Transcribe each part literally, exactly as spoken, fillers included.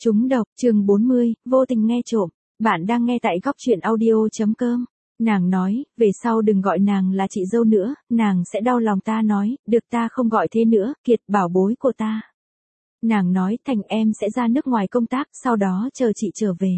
Trúng độc, chương bốn mươi, vô tình nghe trộm. Bạn đang nghe tại góc truyện audio.com. Nàng nói, về sau đừng gọi nàng là chị dâu nữa, nàng sẽ đau lòng. Ta nói, được, ta không gọi thế nữa, Kiệt bảo bối của ta. Nàng nói, Thành em sẽ ra nước ngoài công tác, sau đó chờ chị trở về.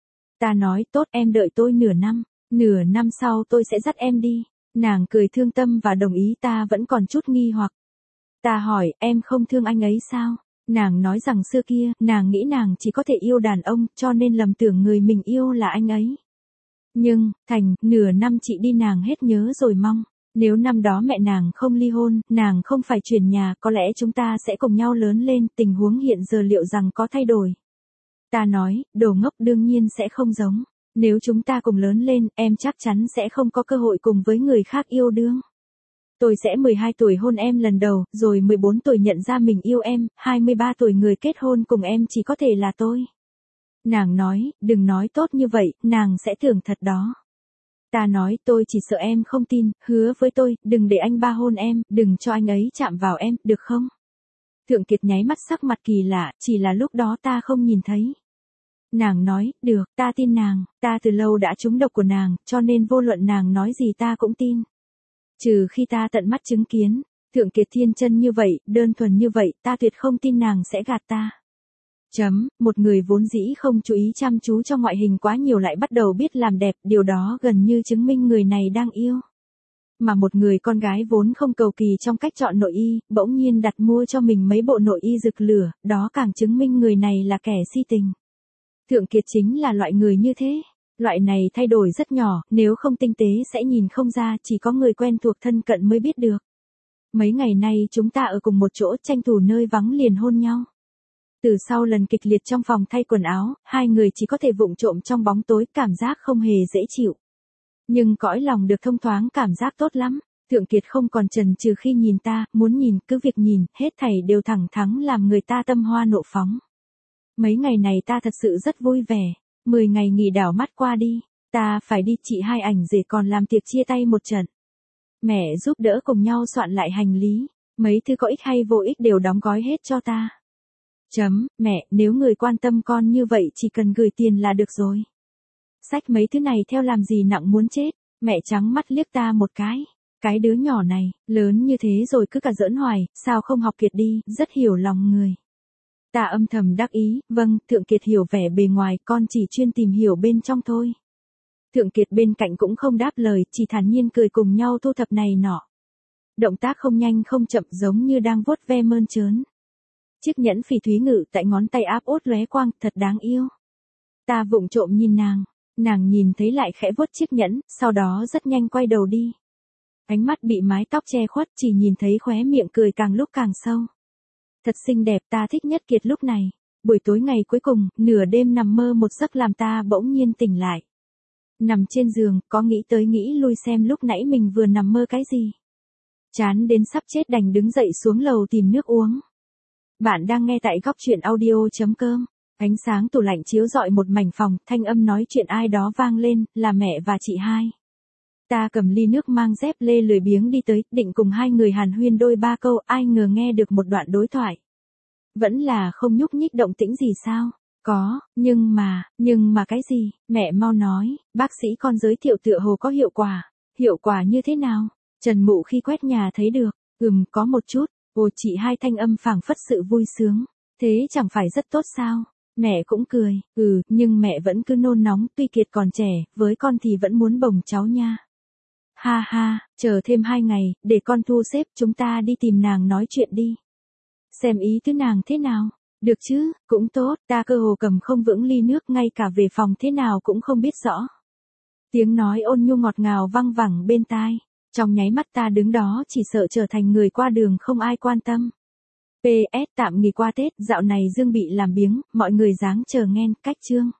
Ta nói, tốt, em đợi tôi nửa năm, nửa năm sau tôi sẽ dắt em đi. Nàng cười thương tâm và đồng ý. Ta vẫn còn chút nghi hoặc. Ta hỏi, em không thương anh ấy sao? Nàng nói rằng xưa kia, nàng nghĩ nàng chỉ có thể yêu đàn ông, cho nên lầm tưởng người mình yêu là anh ấy. Nhưng, Thành, nửa năm chị đi nàng hết nhớ rồi mong. Nếu năm đó mẹ nàng không ly hôn, nàng không phải chuyển nhà, có lẽ chúng ta sẽ cùng nhau lớn lên, tình huống hiện giờ liệu rằng có thay đổi. Ta nói, đồ ngốc, đương nhiên sẽ không giống. Nếu chúng ta cùng lớn lên, em chắc chắn sẽ không có cơ hội cùng với người khác yêu đương. Tôi sẽ mười hai tuổi hôn em lần đầu, rồi mười bốn tuổi nhận ra mình yêu em, hai mươi ba tuổi người kết hôn cùng em chỉ có thể là tôi. Nàng nói, đừng nói tốt như vậy, nàng sẽ tưởng thật đó. Ta nói, tôi chỉ sợ em không tin, hứa với tôi, đừng để anh ba hôn em, đừng cho anh ấy chạm vào em, được không? Thượng Kiệt nháy mắt, sắc mặt kỳ lạ, chỉ là lúc đó ta không nhìn thấy. Nàng nói, được, ta tin nàng, ta từ lâu đã trúng độc của nàng, cho nên vô luận nàng nói gì ta cũng tin. Trừ khi ta tận mắt chứng kiến, Thượng Kiệt thiên chân như vậy, đơn thuần như vậy, ta tuyệt không tin nàng sẽ gạt ta. Chấm, một người vốn dĩ không chú ý chăm chú cho ngoại hình quá nhiều lại bắt đầu biết làm đẹp, điều đó gần như chứng minh người này đang yêu. Mà một người con gái vốn không cầu kỳ trong cách chọn nội y, bỗng nhiên đặt mua cho mình mấy bộ nội y rực lửa, đó càng chứng minh người này là kẻ si tình. Thượng Kiệt chính là loại người như thế. Loại này thay đổi rất nhỏ, nếu không tinh tế sẽ nhìn không ra, chỉ có người quen thuộc thân cận mới biết được. Mấy ngày nay chúng ta ở cùng một chỗ, tranh thủ nơi vắng liền hôn nhau. Từ sau lần kịch liệt trong phòng thay quần áo, hai người chỉ có thể vụng trộm trong bóng tối, cảm giác không hề dễ chịu. Nhưng cõi lòng được thông thoáng, cảm giác tốt lắm. Thượng Kiệt không còn chần chừ khi nhìn ta, muốn nhìn, cứ việc nhìn, hết thảy đều thẳng thắn làm người ta tâm hoa nộ phóng. Mấy ngày này ta thật sự rất vui vẻ. Mười ngày nghỉ đảo mắt qua đi, ta phải đi, chị hai ảnh rể còn làm tiệc chia tay một trận. Mẹ giúp đỡ cùng nhau soạn lại hành lý, mấy thứ có ích hay vô ích đều đóng gói hết cho ta. Chấm, mẹ, nếu người quan tâm con như vậy chỉ cần gửi tiền là được rồi. Xách mấy thứ này theo làm gì nặng muốn chết, mẹ trắng mắt liếc ta một cái. Cái đứa nhỏ này, lớn như thế rồi cứ cả giỡn hoài, sao không học Kiệt đi, rất hiểu lòng người. Ta âm thầm đắc ý, vâng, Thượng Kiệt hiểu vẻ bề ngoài, con chỉ chuyên tìm hiểu bên trong thôi. Thượng Kiệt bên cạnh cũng không đáp lời, chỉ thản nhiên cười cùng nhau thu thập này nọ. Động tác không nhanh không chậm, giống như đang vuốt ve mơn trớn. Chiếc nhẫn phỉ thúy ngự tại ngón tay áp út lóe quang, thật đáng yêu. Ta vụng trộm nhìn nàng, nàng nhìn thấy lại khẽ vuốt chiếc nhẫn, sau đó rất nhanh quay đầu đi. Ánh mắt bị mái tóc che khuất, chỉ nhìn thấy khóe miệng cười càng lúc càng sâu. Thật xinh đẹp, ta thích nhất Kiệt lúc này. Buổi tối ngày cuối cùng, nửa đêm nằm mơ một giấc làm ta bỗng nhiên tỉnh lại. Nằm trên giường, có nghĩ tới nghĩ lui xem lúc nãy mình vừa nằm mơ cái gì. Chán đến sắp chết đành đứng dậy xuống lầu tìm nước uống. Bạn đang nghe tại góc truyện audio.com. Ánh sáng tủ lạnh chiếu rọi một mảnh phòng, thanh âm nói chuyện ai đó vang lên, là mẹ và chị hai. Ta cầm ly nước mang dép lê lười biếng đi tới, định cùng hai người hàn huyên đôi ba câu, ai ngờ nghe được một đoạn đối thoại. Vẫn là không nhúc nhích động tĩnh gì sao? Có, nhưng mà, nhưng mà cái gì? Mẹ mau nói, bác sĩ con giới thiệu tựa hồ có hiệu quả. Hiệu quả như thế nào? Trần Mụ khi quét nhà thấy được, ừm, có một chút. Ồ, chị hai thanh âm phảng phất sự vui sướng. Thế chẳng phải rất tốt sao? Mẹ cũng cười, ừ, nhưng mẹ vẫn cứ nôn nóng, tuy Kiệt còn trẻ, với con thì vẫn muốn bồng cháu nha. Ha ha, chờ thêm hai ngày, để con thu xếp, chúng ta đi tìm nàng nói chuyện đi. Xem ý thứ nàng thế nào. Được chứ, cũng tốt, ta cơ hồ cầm không vững ly nước, ngay cả về phòng thế nào cũng không biết rõ. Tiếng nói ôn nhu ngọt ngào văng vẳng bên tai. Trong nháy mắt ta đứng đó chỉ sợ trở thành người qua đường không ai quan tâm. pê ét tạm nghỉ qua Tết, dạo này Dương bị làm biếng, mọi người dáng chờ nghen, cách chương.